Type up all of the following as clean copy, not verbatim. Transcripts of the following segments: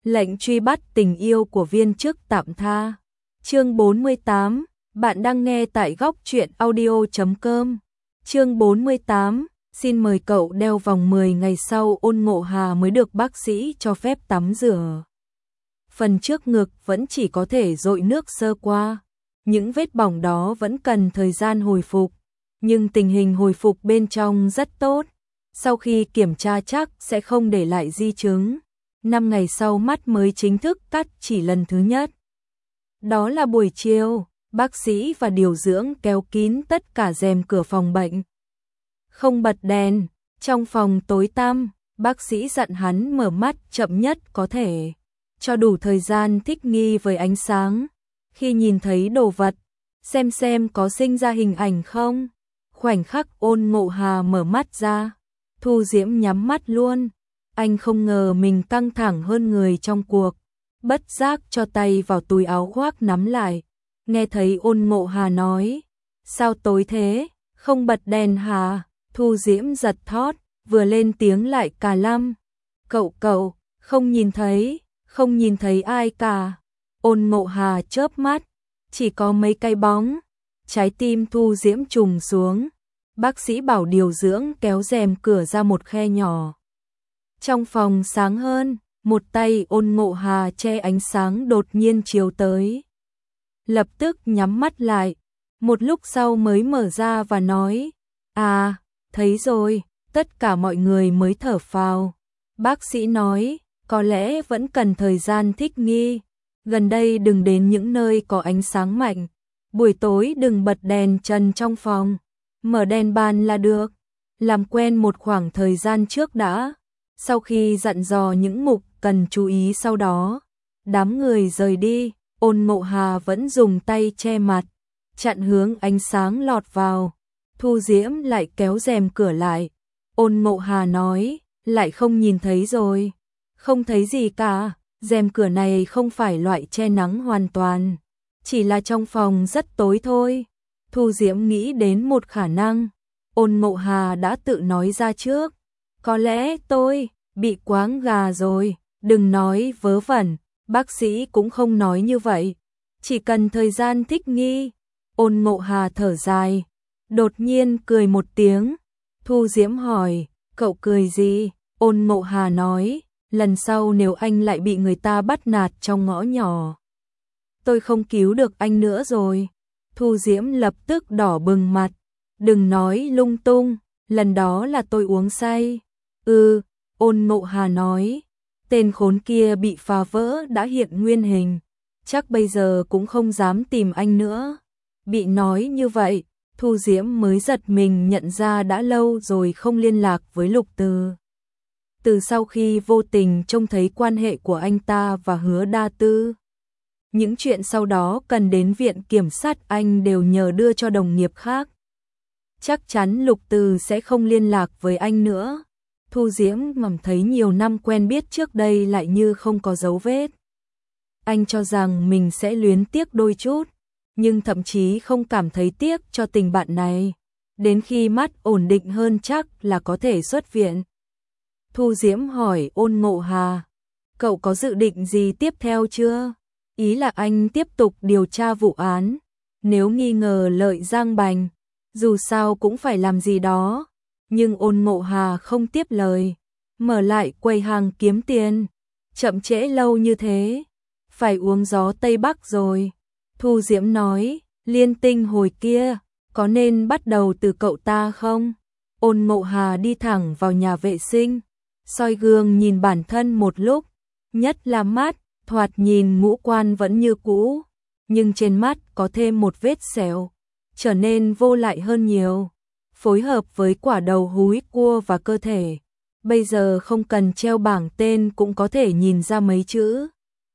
Lệnh truy bắt tình yêu của viên chức tạm tha. Chương 48, bạn đang nghe tại góc truyện audio.com. Chương 48, xin mời cậu đeo vòng 10 ngày sau Ôn Ngộ Hà mới được bác sĩ cho phép tắm rửa. Phần trước ngực vẫn chỉ có thể dội nước sơ qua. Những vết bỏng đó vẫn cần thời gian hồi phục, nhưng tình hình hồi phục bên trong rất tốt. Sau khi kiểm tra chắc sẽ không để lại di chứng. 5 ngày sau mắt mới chính thức cắt chỉ lần thứ nhất. Đó là buổi chiều, bác sĩ và điều dưỡng kéo kín tất cả rèm cửa phòng bệnh. Không bật đèn, trong phòng tối tăm, bác sĩ dặn hắn mở mắt chậm nhất có thể, cho đủ thời gian thích nghi với ánh sáng. Khi nhìn thấy đồ vật, xem có sinh ra hình ảnh không. Khoảnh khắc Ôn Ngộ Hà mở mắt ra, Thu Diễm nhắm mắt luôn. Anh không ngờ mình căng thẳng hơn người trong cuộc, bất giác cho tay vào túi áo khoác nắm lại. Nghe thấy Ôn Ngộ Hà nói, sao tối thế, không bật đèn hả? Thu Diễm giật thót, vừa lên tiếng lại cà lăm. Cậu, không nhìn thấy ai cả. Ôn Ngộ Hà chớp mắt, chỉ có mấy cái bóng. Trái tim Thu Diễm trùng xuống. Bác sĩ bảo điều dưỡng kéo rèm cửa ra một khe nhỏ. Trong phòng sáng hơn, một tay Ôn Ngộ Hà che ánh sáng đột nhiên chiếu tới. Lập tức nhắm mắt lại, một lúc sau mới mở ra và nói, thấy rồi, tất cả mọi người mới thở phào. Bác sĩ nói, có lẽ vẫn cần thời gian thích nghi, gần đây đừng đến những nơi có ánh sáng mạnh, buổi tối đừng bật đèn trần trong phòng, mở đèn bàn là được, làm quen một khoảng thời gian trước đã. Sau khi dặn dò những mục cần chú ý sau đó, đám người rời đi, Ôn Ngộ Hà vẫn dùng tay che mặt, chặn hướng ánh sáng lọt vào. Thu Diễm lại kéo rèm cửa lại. Ôn Ngộ Hà nói, lại không nhìn thấy rồi. Không thấy gì cả, rèm cửa này không phải loại che nắng hoàn toàn, chỉ là trong phòng rất tối thôi. Thu Diễm nghĩ đến một khả năng, Ôn Ngộ Hà đã tự nói ra trước. Có lẽ tôi bị quáng gà rồi, đừng nói vớ vẩn, bác sĩ cũng không nói như vậy. Chỉ cần thời gian thích nghi. Ôn Ngộ Hà thở dài, đột nhiên cười một tiếng. Thu Diễm hỏi, cậu cười gì? Ôn Ngộ Hà nói, lần sau nếu anh lại bị người ta bắt nạt trong ngõ nhỏ, tôi không cứu được anh nữa rồi. Thu Diễm lập tức đỏ bừng mặt, đừng nói lung tung, lần đó là tôi uống say. Ôn Ngộ Hà nói, tên khốn kia bị phá vỡ đã hiện nguyên hình, chắc bây giờ cũng không dám tìm anh nữa. Bị nói như vậy, Thu Diễm mới giật mình nhận ra đã lâu rồi không liên lạc với Lục Từ. Từ sau khi vô tình trông thấy quan hệ của anh ta và Hứa Đa Tư, những chuyện sau đó cần đến viện kiểm sát anh đều nhờ đưa cho đồng nghiệp khác. Chắc chắn Lục Từ sẽ không liên lạc với anh nữa. Thu Diễm cảm thấy nhiều năm quen biết trước đây lại như không có dấu vết. Anh cho rằng mình sẽ luyến tiếc đôi chút, nhưng thậm chí không cảm thấy tiếc cho tình bạn này. Đến khi mắt ổn định hơn chắc là có thể xuất viện. Thu Diễm hỏi Ôn Ngộ Hà, cậu có dự định gì tiếp theo chưa? Ý là anh tiếp tục điều tra vụ án, nếu nghi ngờ Lợi Giang Bành, dù sao cũng phải làm gì đó. Nhưng Ôn Ngộ Hà không tiếp lời, mở lại quầy hàng kiếm tiền. Chậm trễ lâu như thế, phải uống gió Tây Bắc rồi. Thu Diễm nói, Liên Tinh hồi kia, có nên bắt đầu từ cậu ta không? Ôn Ngộ Hà đi thẳng vào nhà vệ sinh, soi gương nhìn bản thân một lúc, nhất là mắt, thoạt nhìn ngũ quan vẫn như cũ, nhưng trên mắt có thêm một vết sẹo, trở nên vô lại hơn nhiều. Phối hợp với quả đầu húi cua và cơ thể, bây giờ không cần treo bảng tên cũng có thể nhìn ra mấy chữ.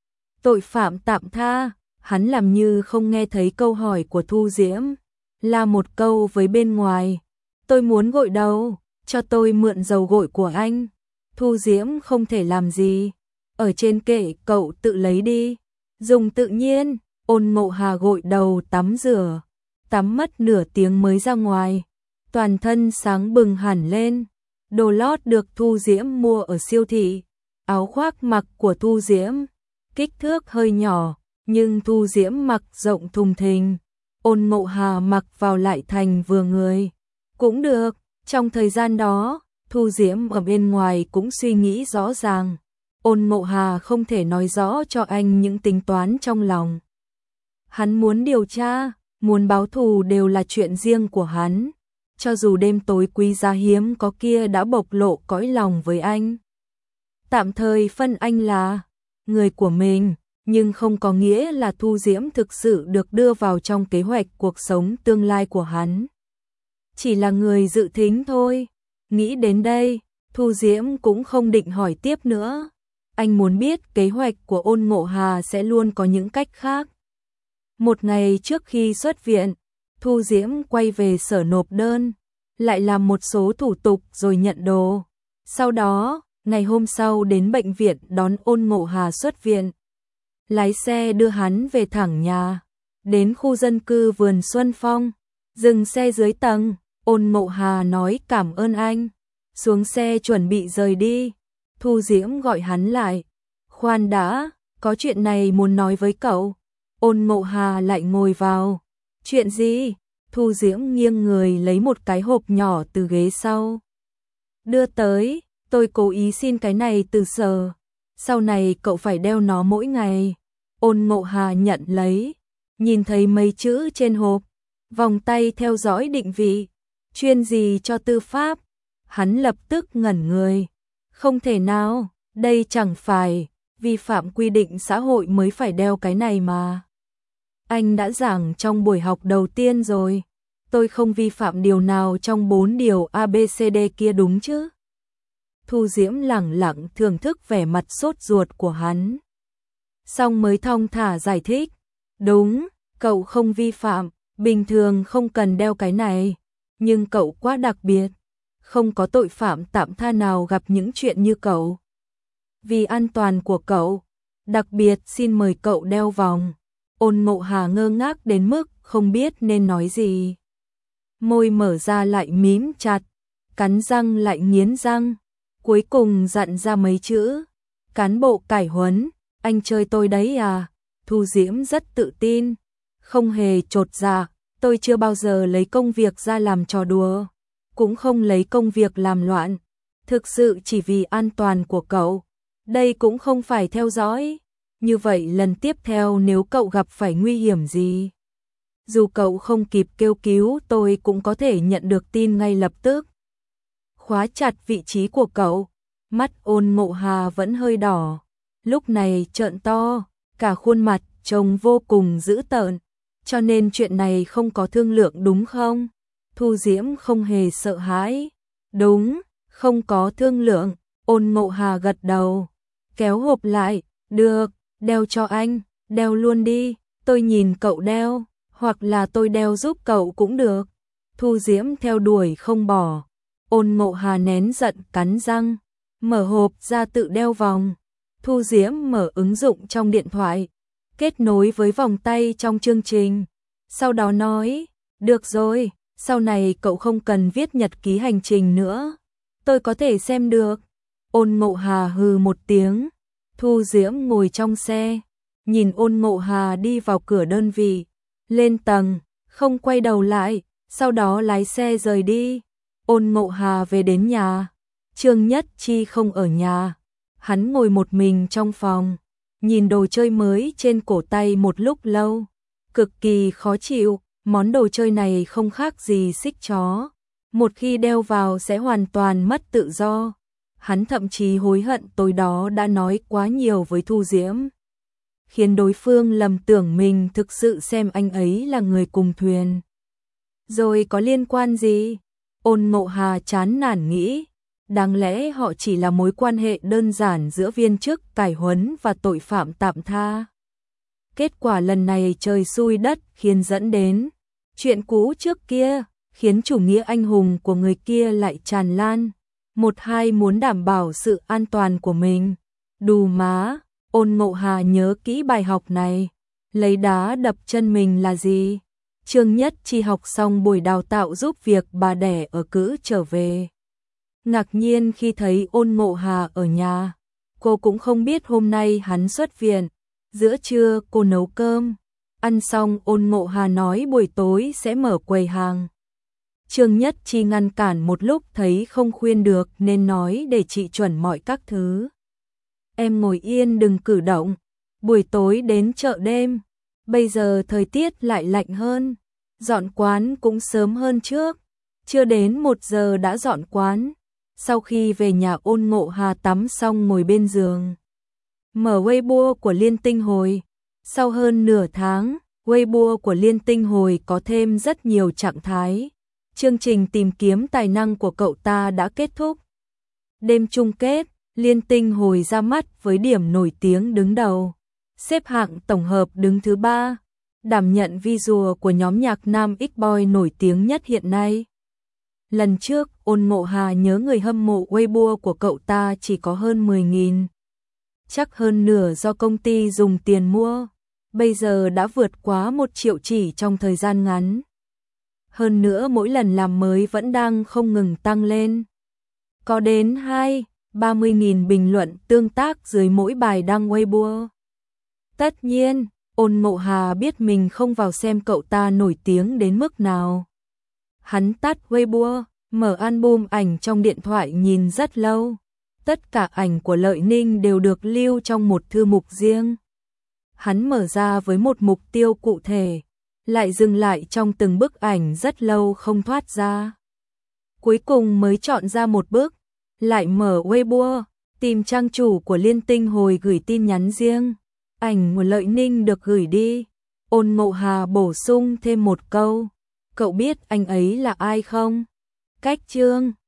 Tội phạm tạm tha. Hắn làm như không nghe thấy câu hỏi của Thu Diễm, là một câu với bên ngoài, tôi muốn gội đầu, cho tôi mượn dầu gội của anh. Thu Diễm không thể làm gì, ở trên kệ cậu tự lấy đi, dùng tự nhiên. Ôn Ngộ Hà gội đầu tắm rửa, tắm mất nửa tiếng mới ra ngoài, toàn thân sáng bừng hẳn lên. Đồ lót được Thu Diễm mua ở siêu thị, áo khoác mặc của Thu Diễm, kích thước hơi nhỏ, nhưng Thu Diễm mặc rộng thùng thình, Ôn Ngộ Hà mặc vào lại thành vừa người. Cũng được, trong thời gian đó, Thu Diễm ở bên ngoài cũng suy nghĩ rõ ràng. Ôn Ngộ Hà không thể nói rõ cho anh những tính toán trong lòng. Hắn muốn điều tra, muốn báo thù đều là chuyện riêng của hắn. Cho dù đêm tối quý giá hiếm có kia đã bộc lộ cõi lòng với anh. Tạm thời phân anh là người của mình, nhưng không có nghĩa là Thu Diễm thực sự được đưa vào trong kế hoạch cuộc sống tương lai của hắn. Chỉ là người dự thính thôi. Nghĩ đến đây, Thu Diễm cũng không định hỏi tiếp nữa. Anh muốn biết kế hoạch của Ôn Ngộ Hà sẽ luôn có những cách khác. Một ngày trước khi xuất viện, Thu Diễm quay về sở nộp đơn, lại làm một số thủ tục rồi nhận đồ. Sau đó, ngày hôm sau đến bệnh viện đón Ôn Ngộ Hà xuất viện. Lái xe đưa hắn về thẳng nhà, đến khu dân cư vườn Xuân Phong, dừng xe dưới tầng. Ôn Ngộ Hà nói cảm ơn anh, xuống xe chuẩn bị rời đi. Thu Diễm gọi hắn lại, khoan đã, có chuyện này muốn nói với cậu. Ôn Ngộ Hà lại ngồi vào. Chuyện gì? Thu Diễm nghiêng người lấy một cái hộp nhỏ từ ghế sau, đưa tới. Tôi cố ý xin cái này từ Sở, sau này cậu phải đeo nó mỗi ngày. Ôn Ngộ Hà nhận lấy, nhìn thấy mấy chữ trên hộp, vòng tay theo dõi định vị, chuyên gì cho tư pháp. Hắn lập tức ngẩn người. Không thể nào, đây chẳng phải vi phạm quy định xã hội mới phải đeo cái này mà. Anh đã giảng trong buổi học đầu tiên rồi, tôi không vi phạm điều nào trong 4 điều ABCD kia đúng chứ? Thu Diễm lẳng lặng thưởng thức vẻ mặt sốt ruột của hắn. Xong mới thong thả giải thích. Đúng, cậu không vi phạm, bình thường không cần đeo cái này. Nhưng cậu quá đặc biệt, không có tội phạm tạm tha nào gặp những chuyện như cậu. Vì an toàn của cậu, đặc biệt xin mời cậu đeo vòng. Ôn Ngộ Hà ngơ ngác đến mức không biết nên nói gì. Môi mở ra lại mím chặt, cắn răng lại nghiến răng, cuối cùng dặn ra mấy chữ. Cán bộ cải huấn, anh chơi tôi đấy à? Thu Diễm rất tự tin, không hề chột dạ. Tôi chưa bao giờ lấy công việc ra làm trò đùa, cũng không lấy công việc làm loạn. Thực sự chỉ vì an toàn của cậu. Đây cũng không phải theo dõi. Như vậy lần tiếp theo nếu cậu gặp phải nguy hiểm gì, dù cậu không kịp kêu cứu tôi cũng có thể nhận được tin ngay lập tức. Khóa chặt vị trí của cậu. Mắt Ôn Ngộ Hà vẫn hơi đỏ, lúc này trợn to, cả khuôn mặt trông vô cùng dữ tợn. Cho nên chuyện này không có thương lượng đúng không? Thu Diễm không hề sợ hãi. Đúng, không có thương lượng. Ôn Ngộ Hà gật đầu, kéo hộp lại. Được, đeo cho anh, đeo luôn đi. Tôi nhìn cậu đeo, hoặc là tôi đeo giúp cậu cũng được. Thu Diễm theo đuổi không bỏ. Ôn Ngộ Hà nén giận cắn răng, mở hộp ra tự đeo vòng. Thu Diễm mở ứng dụng trong điện thoại, kết nối với vòng tay trong chương trình. Sau đó nói, được rồi, sau này cậu không cần viết nhật ký hành trình nữa. Tôi có thể xem được. Ôn Ngộ Hà hừ một tiếng. Thu Diễm ngồi trong xe, nhìn Ôn Ngộ Hà đi vào cửa đơn vị, lên tầng, không quay đầu lại, sau đó lái xe rời đi. Ôn Ngộ Hà về đến nhà, Trương Nhất Chi không ở nhà. Hắn ngồi một mình trong phòng, nhìn đồ chơi mới trên cổ tay một lúc lâu, cực kỳ khó chịu. Món đồ chơi này không khác gì xích chó, một khi đeo vào sẽ hoàn toàn mất tự do. Hắn thậm chí hối hận tối đó đã nói quá nhiều với Thu Diễm, khiến đối phương lầm tưởng mình thực sự xem anh ấy là người cùng thuyền. Rồi có liên quan gì? Ôn Ngộ Hà chán nản nghĩ, đáng lẽ họ chỉ là mối quan hệ đơn giản giữa viên chức cải huấn và tội phạm tạm tha. Kết quả lần này trời xui đất khiến dẫn đến chuyện cũ trước kia, khiến chủ nghĩa anh hùng của người kia lại tràn lan. Một hai muốn đảm bảo sự an toàn của mình. Đù má, Ôn Ngộ Hà nhớ kỹ bài học này. Lấy đá đập chân mình là gì? Trương Nhất Chi học xong buổi đào tạo giúp việc bà đẻ ở cữ trở về. Ngạc nhiên khi thấy Ôn Ngộ Hà ở nhà. Cô cũng không biết hôm nay hắn xuất viện. Giữa trưa cô nấu cơm. Ăn xong Ôn Ngộ Hà nói buổi tối sẽ mở quầy hàng. Trương Nhất Chi ngăn cản một lúc thấy không khuyên được nên nói để chị chuẩn mọi các thứ. Em ngồi yên đừng cử động. Buổi tối đến chợ đêm. Bây giờ thời tiết lại lạnh hơn. Dọn quán cũng sớm hơn trước. Chưa đến 1 giờ đã dọn quán. Sau khi về nhà Ôn Ngộ Hà tắm xong ngồi bên giường. Mở Weibo của Liên Tinh Hồi. Sau hơn nửa tháng, Weibo của Liên Tinh Hồi có thêm rất nhiều trạng thái. Chương trình tìm kiếm tài năng của cậu ta đã kết thúc. Đêm chung kết, Liên Tinh Hồi ra mắt với điểm nổi tiếng đứng đầu. Xếp hạng tổng hợp đứng thứ 3. Đảm nhận visual của nhóm nhạc nam X-Boy nổi tiếng nhất hiện nay. Lần trước, Ôn Ngộ Hà nhớ người hâm mộ Weibo của cậu ta chỉ có hơn 10.000. Chắc hơn nửa do công ty dùng tiền mua. Bây giờ đã vượt quá 1 triệu chỉ trong thời gian ngắn. Hơn nữa mỗi lần làm mới vẫn đang không ngừng tăng lên. Có đến 30.000 bình luận tương tác dưới mỗi bài đăng Weibo. Tất nhiên, Ôn Ngộ Hà biết mình không vào xem cậu ta nổi tiếng đến mức nào. Hắn tắt Weibo, mở album ảnh trong điện thoại nhìn rất lâu. Tất cả ảnh của Lợi Ninh đều được lưu trong một thư mục riêng. Hắn mở ra với một mục tiêu cụ thể, lại dừng lại trong từng bức ảnh rất lâu không thoát ra. Cuối cùng mới chọn ra một bức, lại mở Weibo, tìm trang chủ của Liên Tinh Hồi gửi tin nhắn riêng. Ảnh của Lợi Ninh được gửi đi. Ôn Ngộ Hà bổ sung thêm một câu. Cậu biết anh ấy là ai không? Cách chương